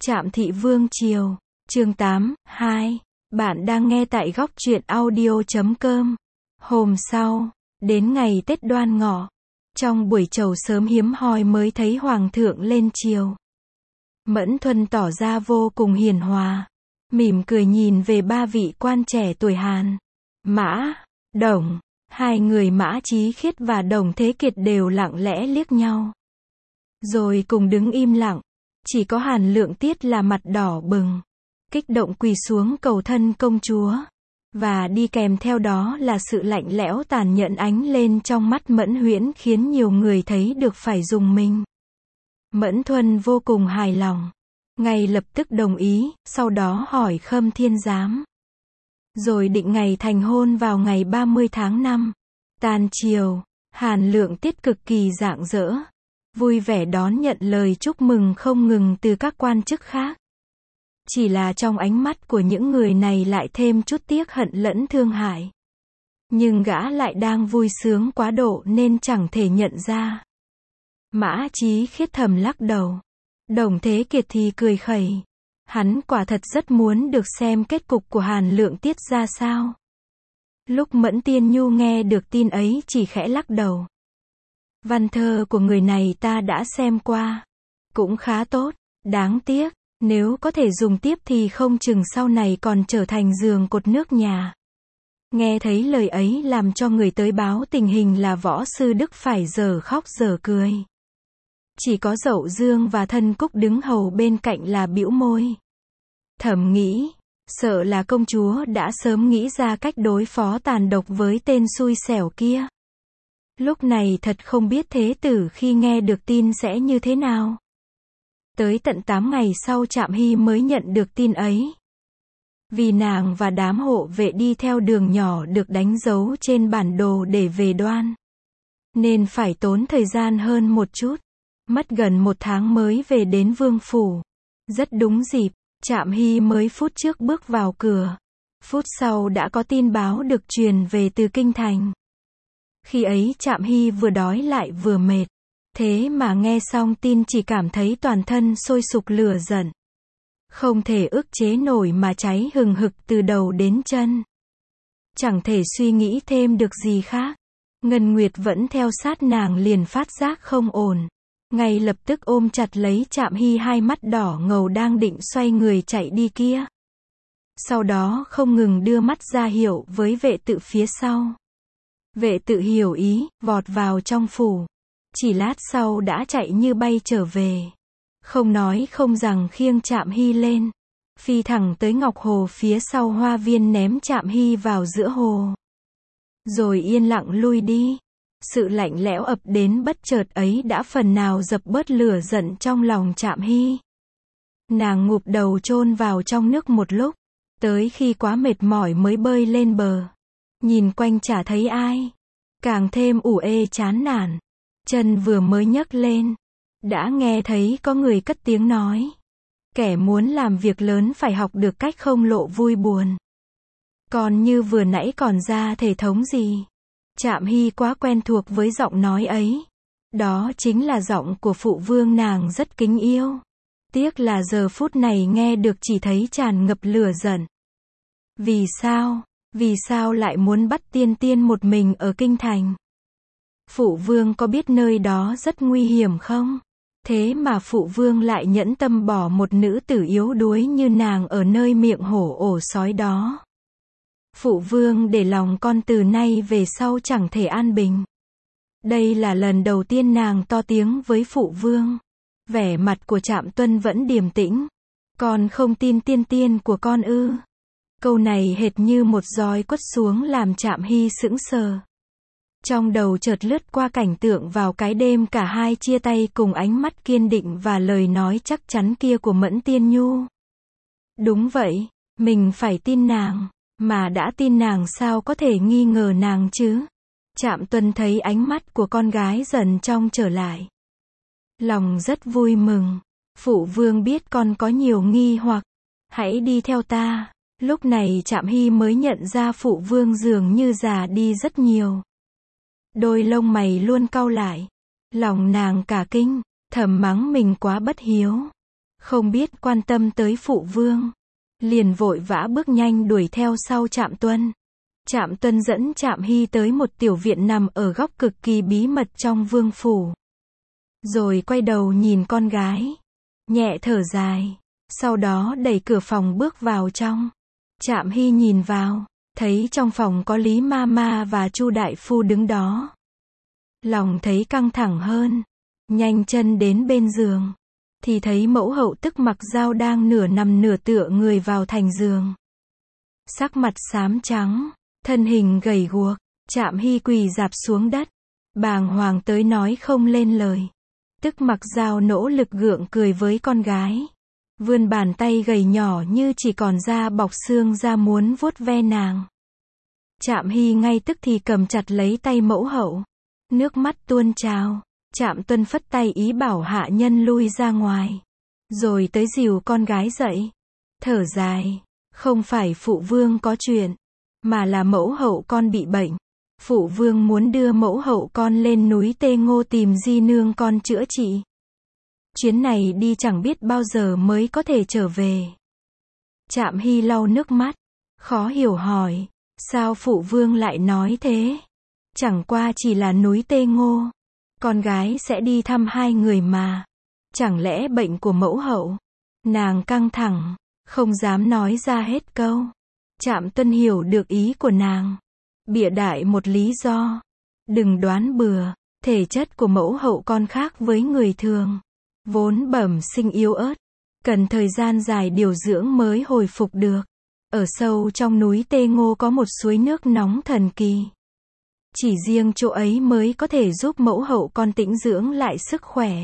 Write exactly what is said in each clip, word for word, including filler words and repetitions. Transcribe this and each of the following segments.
Trạm Thị Vương Triều, chương tám, hai. Bạn đang nghe tại góc truyện audio chấm com. Hôm sau, đến ngày Tết Đoan Ngọ, trong buổi chầu sớm hiếm hoi mới thấy Hoàng thượng lên triều. Mẫn Thuần tỏ ra vô cùng hiền hòa, mỉm cười nhìn về ba vị quan trẻ tuổi Hàn, Mã, Đồng. Hai người Mã Chí Khiết và Đồng Thế Kiệt đều lặng lẽ liếc nhau, rồi cùng đứng im lặng. Chỉ có Hàn Lượng Tiết là mặt đỏ bừng, kích động quỳ xuống cầu thân công chúa, và đi kèm theo đó là sự lạnh lẽo tàn nhẫn ánh lên trong mắt Mẫn Huyễn khiến nhiều người thấy được phải rùng mình. Mẫn Thuần vô cùng hài lòng, ngay lập tức đồng ý, sau đó hỏi Khâm Thiên Giám, rồi định ngày thành hôn vào ngày ba mươi tháng năm. Tàn chiều, Hàn Lượng Tiết cực kỳ rạng rỡ, vui vẻ đón nhận lời chúc mừng không ngừng từ các quan chức khác. Chỉ là trong ánh mắt của những người này lại thêm chút tiếc hận lẫn thương hại. Nhưng gã lại đang vui sướng quá độ nên chẳng thể nhận ra. Mã Chí Khiết thầm lắc đầu. Đồng Thế Kiệt thì cười khẩy. Hắn quả thật rất muốn được xem kết cục của Hàn Lượng Tiết ra sao. Lúc Mẫn Tiên Nhu nghe được tin ấy chỉ khẽ lắc đầu. Văn thơ của người này ta đã xem qua, cũng khá tốt, đáng tiếc, nếu có thể dùng tiếp thì không chừng sau này còn trở thành giường cột nước nhà. Nghe thấy lời ấy làm cho người tới báo tình hình là Võ Sư Đức phải dở khóc dở cười. Chỉ có Dậu Dương và Thân Cúc đứng hầu bên cạnh là bĩu môi. Thầm nghĩ, sợ là công chúa đã sớm nghĩ ra cách đối phó tàn độc với tên xui xẻo kia. Lúc này thật không biết thế tử khi nghe được tin sẽ như thế nào. Tới tận tám ngày sau Trạm Hy mới nhận được tin ấy. Vì nàng và đám hộ vệ đi theo đường nhỏ được đánh dấu trên bản đồ để về Đoan, nên phải tốn thời gian hơn một chút. Mất gần một tháng mới về đến vương phủ. Rất đúng dịp, Trạm Hy mới phút trước bước vào cửa. Phút sau đã có tin báo được truyền về từ kinh thành. Khi ấy Trạm Hy vừa đói lại vừa mệt. Thế mà nghe xong tin chỉ cảm thấy toàn thân sôi sục lửa giận. Không thể ức chế nổi mà cháy hừng hực từ đầu đến chân. Chẳng thể suy nghĩ thêm được gì khác. Ngân Nguyệt vẫn theo sát nàng liền phát giác không ổn. Ngay lập tức ôm chặt lấy Trạm Hy hai mắt đỏ ngầu đang định xoay người chạy đi kia. Sau đó không ngừng đưa mắt ra hiệu với vệ tự phía sau. Vệ tự hiểu ý, vọt vào trong phủ. Chỉ lát sau đã chạy như bay trở về. Không nói không rằng khiêng Trạm Hy lên. Phi thẳng tới Ngọc Hồ phía sau hoa viên ném Trạm Hy vào giữa hồ. Rồi yên lặng lui đi. Sự lạnh lẽo ập đến bất chợt ấy đã phần nào dập bớt lửa giận trong lòng Trạm Hy. Nàng ngụp đầu chôn vào trong nước một lúc. Tới khi quá mệt mỏi mới bơi lên bờ. Nhìn quanh chả thấy ai. Càng thêm ủ ê chán nản. Chân vừa mới nhấc lên, đã nghe thấy có người cất tiếng nói. Kẻ muốn làm việc lớn phải học được cách không lộ vui buồn. Còn như vừa nãy còn ra thể thống gì. Trạm Hy quá quen thuộc với giọng nói ấy. Đó chính là giọng của phụ vương nàng rất kính yêu. Tiếc là giờ phút này nghe được chỉ thấy tràn ngập lửa giận. Vì sao? Vì sao lại muốn bắt Tiên Tiên một mình ở kinh thành? Phụ vương có biết nơi đó rất nguy hiểm không? Thế mà phụ vương lại nhẫn tâm bỏ một nữ tử yếu đuối như nàng ở nơi miệng hổ ổ sói đó. Phụ vương để lòng con từ nay về sau chẳng thể an bình. Đây là lần đầu tiên nàng to tiếng với phụ vương. Vẻ mặt của Trạm Tuân vẫn điềm tĩnh. Con không tin Tiên Tiên của con ư? Câu này hệt như một roi quất xuống làm Trạm Hy sững sờ. Trong đầu chợt lướt qua cảnh tượng vào cái đêm cả hai chia tay cùng ánh mắt kiên định và lời nói chắc chắn kia của Mẫn Tiên Nhu. Đúng vậy, mình phải tin nàng, mà đã tin nàng sao có thể nghi ngờ nàng chứ? Trạm Tuân thấy ánh mắt của con gái dần trong trở lại. Lòng rất vui mừng. Phụ vương biết con có nhiều nghi hoặc. Hãy đi theo ta. Lúc này Trạm Hy mới nhận ra phụ vương dường như già đi rất nhiều. Đôi lông mày luôn cau lại. Lòng nàng cả kinh, thầm mắng mình quá bất hiếu. không biết quan tâm tới phụ vương. Liền vội vã bước nhanh đuổi theo sau Trạm Tuân. Trạm Tuân dẫn Trạm Hy tới một tiểu viện nằm ở góc cực kỳ bí mật trong vương phủ. Rồi quay đầu nhìn con gái. Nhẹ thở dài. Sau đó đẩy cửa phòng bước vào trong. Trạm Hy nhìn vào. Thấy trong phòng có Lý Mama và Chu đại phu đứng đó. Lòng thấy căng thẳng hơn. Nhanh chân đến bên giường. Thì thấy mẫu hậu Tức Mặc Dao đang nửa nằm nửa tựa người vào thành giường. Sắc mặt xám trắng. Thân hình gầy guộc. Trạm Hy quỳ rạp xuống đất. Bàng hoàng tới nói không lên lời. Tức Mặc Dao nỗ lực gượng cười với con gái. Vươn bàn tay gầy nhỏ như chỉ còn da bọc xương ra muốn vuốt ve nàng. Trạm Hy ngay tức thì cầm chặt lấy tay mẫu hậu. Nước mắt tuôn trào. Trạm Tuân phất tay ý bảo hạ nhân lui ra ngoài. Rồi tới dìu con gái dậy. Thở dài. Không phải phụ vương có chuyện. Mà là mẫu hậu con bị bệnh. Phụ vương muốn đưa mẫu hậu con lên núi Tê Ngô tìm di nương con chữa trị. Chuyến này đi chẳng biết bao giờ mới có thể trở về. Trạm Hy lau nước mắt. Khó hiểu hỏi. Sao phụ vương lại nói thế? Chẳng qua chỉ là núi Tê Ngô. Con gái sẽ đi thăm hai người mà. Chẳng lẽ bệnh của mẫu hậu? Nàng căng thẳng. Không dám nói ra hết câu. Trạm Tuân hiểu được ý của nàng. Bịa đại một lý do. Đừng đoán bừa. Thể chất của mẫu hậu con khác với người thường. Vốn bẩm sinh yếu ớt. Cần thời gian dài điều dưỡng mới hồi phục được. Ở sâu trong núi Tê Ngô có một suối nước nóng thần kỳ. Chỉ riêng chỗ ấy mới có thể giúp mẫu hậu con tĩnh dưỡng lại sức khỏe.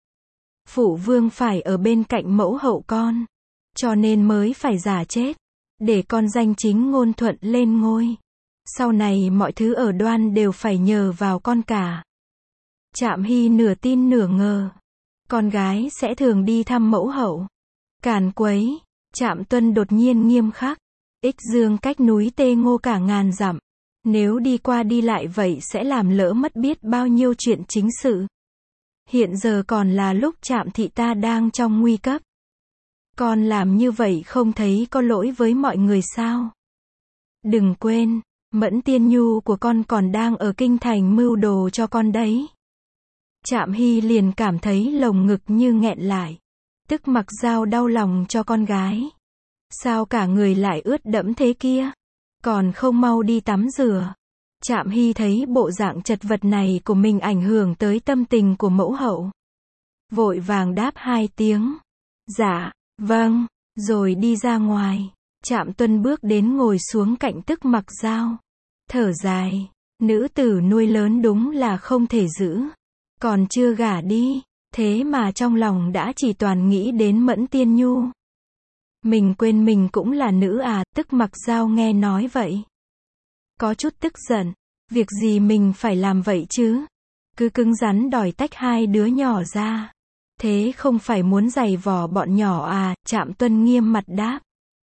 Phụ vương phải ở bên cạnh mẫu hậu con. Cho nên mới phải giả chết. Để con danh chính ngôn thuận lên ngôi. Sau này mọi thứ ở Đoan đều phải nhờ vào con cả. Trạm Hy nửa tin nửa ngờ. Con gái sẽ thường đi thăm mẫu hậu. Càn quấy. Trạm Tuân đột nhiên nghiêm khắc. Ích Dương cách núi Tê Ngô cả ngàn dặm. Nếu đi qua đi lại vậy sẽ làm lỡ mất biết bao nhiêu chuyện chính sự. Hiện giờ còn là lúc Trạm thị ta đang trong nguy cấp. Con làm như vậy không thấy có lỗi với mọi người sao? Đừng quên, Mẫn Tiên Nhu của con còn đang ở kinh thành mưu đồ cho con đấy. Trạm Hy liền cảm thấy lồng ngực như nghẹn lại. Tức Mặc Dao đau lòng cho con gái. Sao cả người lại ướt đẫm thế kia? Còn không mau đi tắm rửa. Trạm Hy thấy bộ dạng chật vật này của mình ảnh hưởng tới tâm tình của mẫu hậu. Vội vàng đáp hai tiếng. Dạ, vâng, rồi đi ra ngoài. Trạm Tuân bước đến ngồi xuống cạnh Tức Mặc Dao. Thở dài. Nữ tử nuôi lớn đúng là không thể giữ. Còn chưa gả đi. Thế mà trong lòng đã chỉ toàn nghĩ đến Mẫn Tiên Nhu. Mình quên mình cũng là nữ à? Tức Mặc Dao nghe nói vậy. Có chút tức giận. Việc gì mình phải làm vậy chứ? Cứ cứng rắn đòi tách hai đứa nhỏ ra. Thế không phải muốn giày vò bọn nhỏ à? Trạm Tuân nghiêm mặt đáp.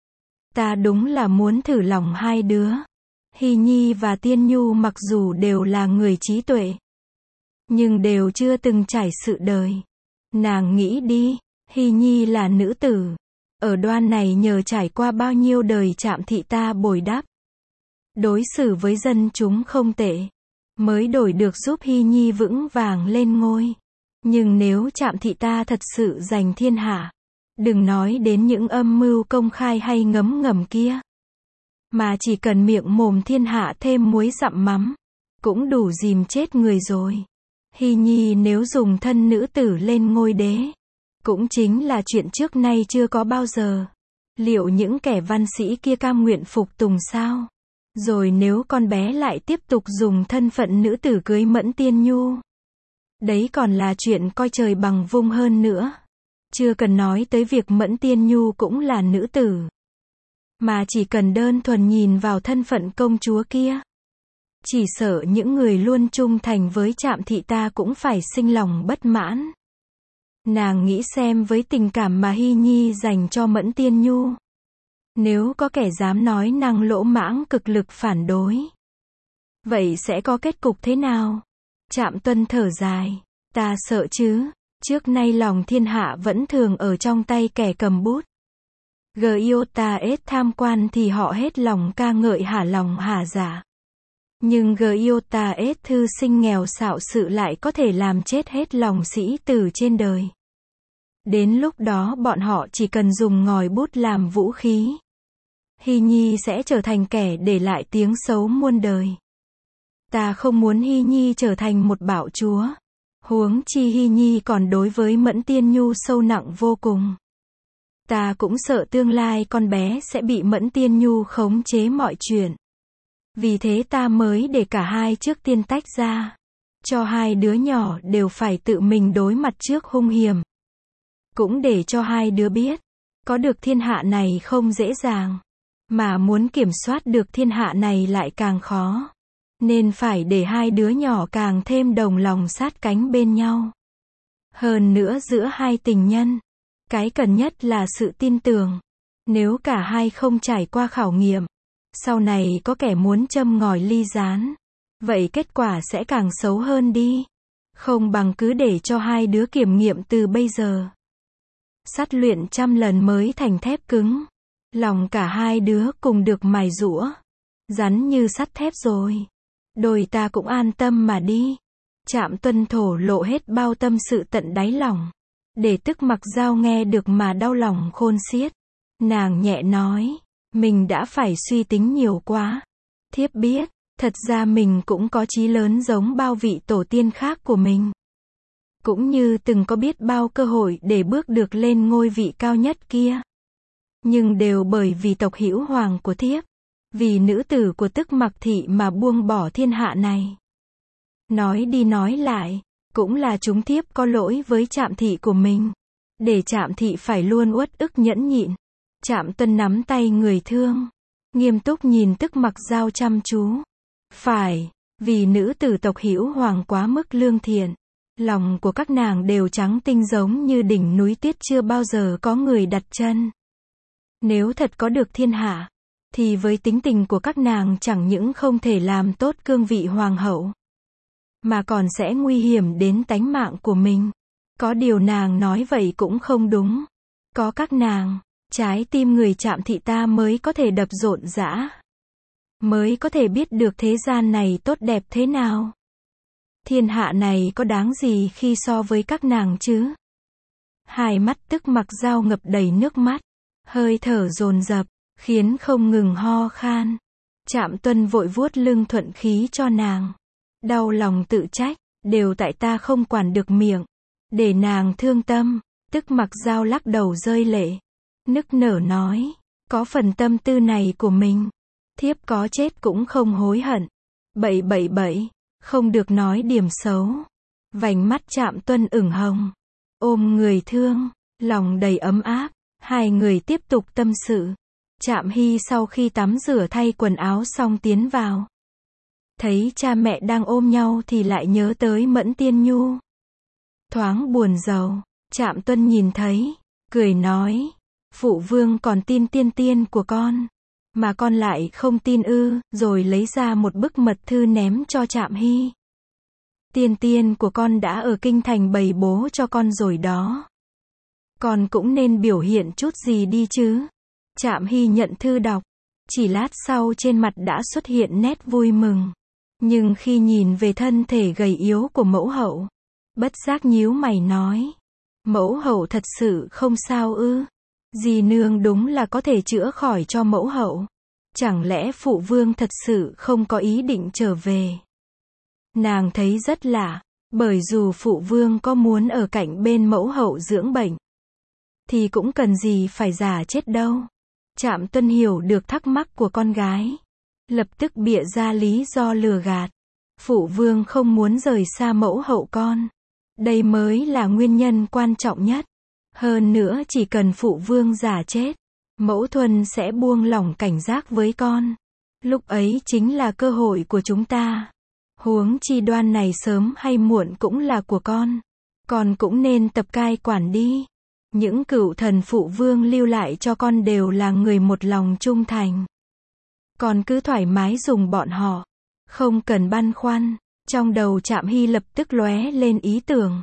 Ta đúng là muốn thử lòng hai đứa. Hy Nhi và Tiên Nhu mặc dù đều là người trí tuệ. Nhưng đều chưa từng trải sự đời. Nàng nghĩ đi. Hy Nhi là nữ tử. Ở Đoan này nhờ trải qua bao nhiêu đời Trạm thị ta bồi đắp. Đối xử với dân chúng không tệ. Mới đổi được giúp Hy Nhi vững vàng lên ngôi. Nhưng nếu Trạm thị ta thật sự giành thiên hạ. Đừng nói đến những âm mưu công khai hay ngấm ngầm kia. Mà chỉ cần miệng mồm thiên hạ thêm muối dặm mắm. Cũng đủ dìm chết người rồi. Hy Nhi nếu dùng thân nữ tử lên ngôi đế. Cũng chính là chuyện trước nay chưa có bao giờ. Liệu những kẻ văn sĩ kia cam nguyện phục tùng sao? Rồi nếu con bé lại tiếp tục dùng thân phận nữ tử cưới Mẫn Tiên Nhu. Đấy còn là chuyện coi trời bằng vung hơn nữa. Chưa cần nói tới việc Mẫn Tiên Nhu cũng là nữ tử. Mà chỉ cần đơn thuần nhìn vào thân phận công chúa kia. Chỉ sợ những người luôn trung thành với Trạm thị ta cũng phải sinh lòng bất mãn. Nàng nghĩ xem với tình cảm mà Hy Nhi dành cho Mẫn Tiên Nhu. Nếu có kẻ dám nói năng lỗ mãng cực lực phản đối. Vậy sẽ có kết cục thế nào? Trạm Tuân thở dài. Ta sợ chứ. Trước nay lòng thiên hạ vẫn thường ở trong tay kẻ cầm bút. Giotto tham quan thì họ hết lòng ca ngợi hả lòng hả dạ. Nhưng Giotto thư sinh nghèo xạo sự lại có thể làm chết hết lòng sĩ tử trên đời. Đến lúc đó bọn họ chỉ cần dùng ngòi bút làm vũ khí. Hy Nhi sẽ trở thành kẻ để lại tiếng xấu muôn đời. Ta không muốn Hy Nhi trở thành một bạo chúa. Huống chi Hy Nhi còn đối với Mẫn Tiên Nhu sâu nặng vô cùng. Ta cũng sợ tương lai con bé sẽ bị Mẫn Tiên Nhu khống chế mọi chuyện. Vì thế ta mới để cả hai trước tiên tách ra. Cho hai đứa nhỏ đều phải tự mình đối mặt trước hung hiểm. Cũng để cho hai đứa biết, có được thiên hạ này không dễ dàng. Mà muốn kiểm soát được thiên hạ này lại càng khó. Nên phải để hai đứa nhỏ càng thêm đồng lòng sát cánh bên nhau. Hơn nữa giữa hai tình nhân, cái cần nhất là sự tin tưởng. Nếu cả hai không trải qua khảo nghiệm, sau này có kẻ muốn châm ngòi ly gián, vậy kết quả sẽ càng xấu hơn đi. Không bằng cứ để cho hai đứa kiểm nghiệm từ bây giờ. Sắt luyện trăm lần mới thành thép cứng. Lòng cả hai đứa cùng được mài giũa. Rắn như sắt thép rồi. Đôi ta cũng an tâm mà đi. Trạm Tuân thổ lộ hết bao tâm sự tận đáy lòng. Để Tức Mặc Dao nghe được mà đau lòng khôn xiết. Nàng nhẹ nói, mình đã phải suy tính nhiều quá. Thiếp biết, thật ra mình cũng có chí lớn giống bao vị tổ tiên khác của mình. Cũng như từng có biết bao cơ hội để bước được lên ngôi vị cao nhất kia. Nhưng đều bởi vì tộc hữu hoàng của thiếp. Vì nữ tử của Tức Mặc thị mà buông bỏ thiên hạ này. Nói đi nói lại, cũng là chúng thiếp có lỗi với Trạm thị của mình. Để Trạm thị phải luôn uất ức nhẫn nhịn. Trạm Tuân nắm tay người thương. Nghiêm túc nhìn Tức Mặc Dao chăm chú. Phải, vì nữ tử tộc hữu hoàng quá mức lương thiện. Lòng của các nàng đều trắng tinh giống như đỉnh núi tuyết chưa bao giờ có người đặt chân. Nếu thật có được thiên hạ, thì với tính tình của các nàng chẳng những không thể làm tốt cương vị hoàng hậu, mà còn sẽ nguy hiểm đến tánh mạng của mình. Có điều nàng nói vậy cũng không đúng. Có các nàng, trái tim người Trạm thị ta mới có thể đập rộn rã. Mới có thể biết được thế gian này tốt đẹp thế nào. Thiên hạ này có đáng gì khi so với các nàng chứ? Hai mắt Tức Mặc Dao ngập đầy nước mắt. Hơi thở dồn dập, khiến không ngừng ho khan. Trạm Tuân vội vuốt lưng thuận khí cho nàng. Đau lòng tự trách, đều tại ta không quản được miệng. Để nàng thương tâm. Tức Mặc Dao lắc đầu rơi lệ. Nức nở nói, có phần tâm tư này của mình. Thiếp có chết cũng không hối hận. Bậy bậy bậy, không được nói điểm xấu. Vành mắt Trạm Tuân ửng hồng. Ôm người thương, lòng đầy ấm áp. Hai người tiếp tục tâm sự. Trạm Hy sau khi tắm rửa thay quần áo xong tiến vào. Thấy cha mẹ đang ôm nhau thì lại nhớ tới Mẫn Tiên Nhu. Thoáng buồn rầu, Trạm Tuân nhìn thấy, cười nói, phụ vương còn tin tiên tiên của con, mà con lại không tin ư, rồi lấy ra một bức mật thư ném cho Trạm Hy. Tiên tiên của con đã ở kinh thành bày bố cho con rồi đó. Con cũng nên biểu hiện chút gì đi chứ. Trạm Hy nhận thư đọc. Chỉ lát sau trên mặt đã xuất hiện nét vui mừng. Nhưng khi nhìn về thân thể gầy yếu của mẫu hậu, bất giác nhíu mày nói. Mẫu hậu thật sự không sao ư? Dì nương đúng là có thể chữa khỏi cho mẫu hậu. Chẳng lẽ phụ vương thật sự không có ý định trở về? Nàng thấy rất lạ, bởi dù phụ vương có muốn ở cạnh bên mẫu hậu dưỡng bệnh, thì cũng cần gì phải giả chết đâu. Trạm Tuân hiểu được thắc mắc của con gái. Lập tức bịa ra lý do lừa gạt. Phụ vương không muốn rời xa mẫu hậu con. Đây mới là nguyên nhân quan trọng nhất. Hơn nữa chỉ cần phụ vương giả chết, mẫu thuần sẽ buông lỏng cảnh giác với con. Lúc ấy chính là cơ hội của chúng ta. Huống chi Đoan này sớm hay muộn cũng là của con. Con cũng nên tập cai quản đi. Những cửu thần phụ vương lưu lại cho con đều là người một lòng trung thành. Con cứ thoải mái dùng bọn họ. Không cần băn khoăn. Trong đầu Trạm Hy lập tức lóe lên ý tưởng.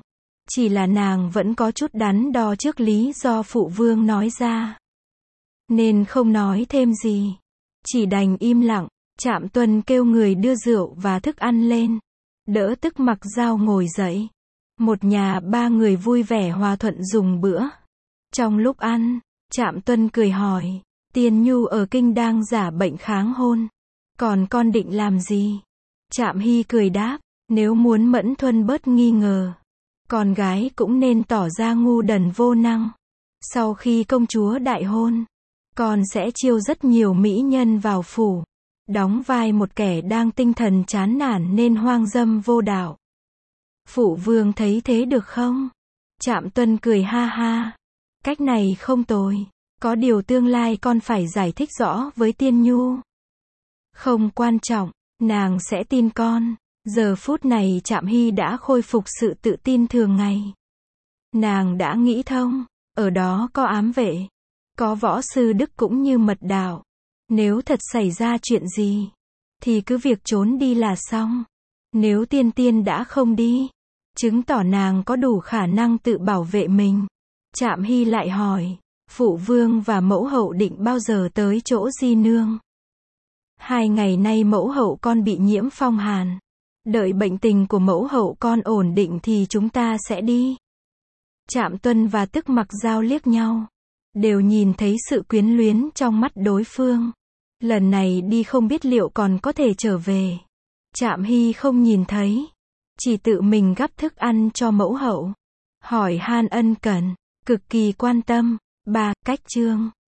Chỉ là nàng vẫn có chút đắn đo trước lý do phụ vương nói ra. Nên không nói thêm gì. Chỉ đành im lặng. Trạm Tuân kêu người đưa rượu và thức ăn lên. Đỡ Tức Mặc Dao ngồi dậy. Một nhà ba người vui vẻ hòa thuận dùng bữa. Trong lúc ăn, Trạm Tuân cười hỏi. Tiên Nhu ở kinh đang giả bệnh kháng hôn. Còn con định làm gì? Trạm Hy cười đáp. Nếu muốn Mẫn Thuân bớt nghi ngờ, con gái cũng nên tỏ ra ngu đần vô năng. Sau khi công chúa đại hôn, con sẽ chiêu rất nhiều mỹ nhân vào phủ. Đóng vai một kẻ đang tinh thần chán nản nên hoang dâm vô đạo. Phụ vương thấy thế được không? Trạm Tuân cười ha ha. Cách này không tồi. Có điều tương lai con phải giải thích rõ với Tiên Nhu. Không quan trọng, nàng sẽ tin con. Giờ phút này Trạm Hy đã khôi phục sự tự tin thường ngày. Nàng đã nghĩ thông, ở đó có ám vệ, có võ sư Đức cũng như mật đạo. Nếu thật xảy ra chuyện gì, thì cứ việc trốn đi là xong. Nếu Tiên Tiên đã không đi, chứng tỏ nàng có đủ khả năng tự bảo vệ mình. Trạm Hy lại hỏi, phụ vương và mẫu hậu định bao giờ tới chỗ Di Nương? Hai ngày nay mẫu hậu con bị nhiễm phong hàn. Đợi bệnh tình của mẫu hậu con ổn định thì chúng ta sẽ đi. Trạm Tuân và Tức Mặc Dao liếc nhau. Đều nhìn thấy sự quyến luyến trong mắt đối phương. Lần này đi không biết liệu còn có thể trở về. Trạm Hy không nhìn thấy. Chỉ tự mình gắp thức ăn cho mẫu hậu. Hỏi han ân cần. Cực kỳ quan tâm. Ba, cách chương.